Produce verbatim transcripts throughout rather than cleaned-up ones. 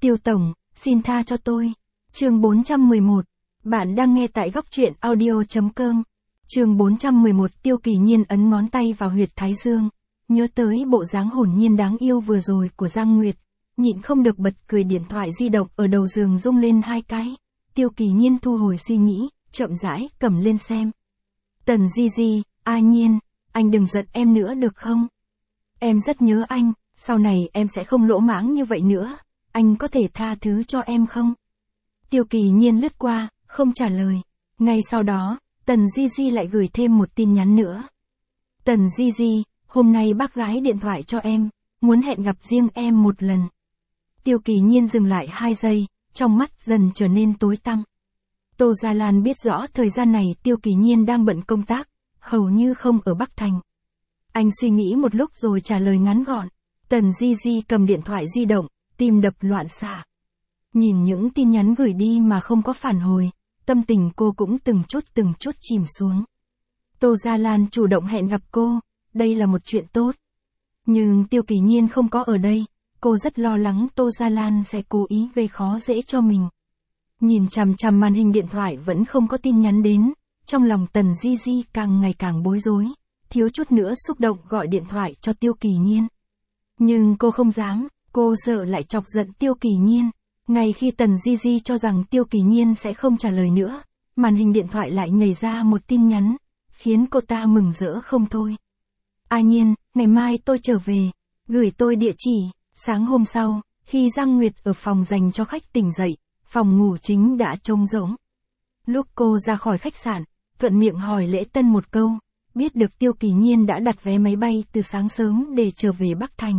Tiêu tổng, xin tha cho tôi. Chương bốn trăm mười một. Bạn đang nghe tại góc truyện audio chấm com. Chương bốn trăm mười một. Tiêu Kỳ Nhiên ấn ngón tay vào huyệt thái dương, nhớ tới bộ dáng hồn nhiên đáng yêu vừa rồi của Giang Nguyệt, nhịn không được bật cười. Điện thoại di động ở đầu giường rung lên hai cái. Tiêu Kỳ Nhiên thu hồi suy nghĩ, chậm rãi cầm lên xem. Tần Di Di, A Nhiên, anh đừng giận em nữa được không? Em rất nhớ anh, sau này em sẽ không lỗ mãng như vậy nữa, anh có thể tha thứ cho em không? Tiêu Kỳ Nhiên lướt qua, không trả lời. Ngay sau đó, Tần Di Di lại gửi thêm một tin nhắn nữa. Tần Di Di, hôm nay bác gái điện thoại cho em, muốn hẹn gặp riêng em một lần. Tiêu Kỳ Nhiên dừng lại hai giây, trong mắt dần trở nên tối tăm. Tô Gia Lan biết rõ thời gian này Tiêu Kỳ Nhiên đang bận công tác, hầu như không ở Bắc Thành. Anh suy nghĩ một lúc rồi trả lời ngắn gọn. Tần Di Di cầm điện thoại di động, tim đập loạn xạ. Nhìn những tin nhắn gửi đi mà không có phản hồi, tâm tình cô cũng từng chút từng chút chìm xuống. Tô Gia Lan chủ động hẹn gặp cô, đây là một chuyện tốt. Nhưng Tiêu Kỳ Nhiên không có ở đây, cô rất lo lắng Tô Gia Lan sẽ cố ý gây khó dễ cho mình. Nhìn chằm chằm màn hình điện thoại vẫn không có tin nhắn đến, trong lòng Tần Di Di càng ngày càng bối rối, thiếu chút nữa xúc động gọi điện thoại cho Tiêu Kỳ Nhiên. Nhưng cô không dám, cô sợ lại chọc giận Tiêu Kỳ Nhiên. Ngay khi Tần Di Di cho rằng Tiêu Kỳ Nhiên sẽ không trả lời nữa, màn hình điện thoại lại nhảy ra một tin nhắn, khiến cô ta mừng rỡ không thôi. A Nhiên, ngày mai tôi trở về, gửi tôi địa chỉ. Sáng hôm sau, khi Giang Nguyệt ở phòng dành cho khách tỉnh dậy, phòng ngủ chính đã trống rỗng. Lúc cô ra khỏi khách sạn, thuận miệng hỏi Lễ Tân một câu, biết được Tiêu Kỳ Nhiên đã đặt vé máy bay từ sáng sớm để trở về Bắc Thành.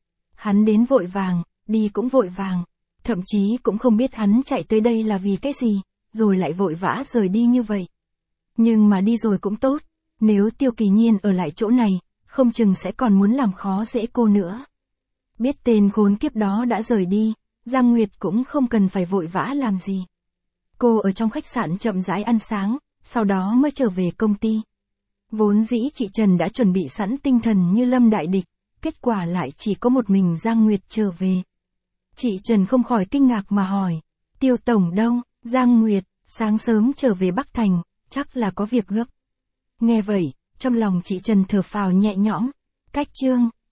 Hắn đến vội vàng, đi cũng vội vàng, thậm chí cũng không biết hắn chạy tới đây là vì cái gì, rồi lại vội vã rời đi như vậy. Nhưng mà đi rồi cũng tốt, nếu Tiêu Kỳ Nhiên ở lại chỗ này, không chừng sẽ còn muốn làm khó dễ cô nữa. Biết tên khốn kiếp đó đã rời đi, Giang Nguyệt cũng không cần phải vội vã làm gì. Cô ở trong khách sạn chậm rãi ăn sáng, sau đó mới trở về công ty. Vốn dĩ chị Trần đã chuẩn bị sẵn tinh thần như lâm đại địch, kết quả lại chỉ có một mình Giang Nguyệt trở về. Chị Trần không khỏi kinh ngạc mà hỏi, Tiêu tổng đâu? Giang Nguyệt, sáng sớm trở về Bắc Thành, chắc là có việc gấp. Nghe vậy, trong lòng chị Trần thở phào nhẹ nhõm. Cách chương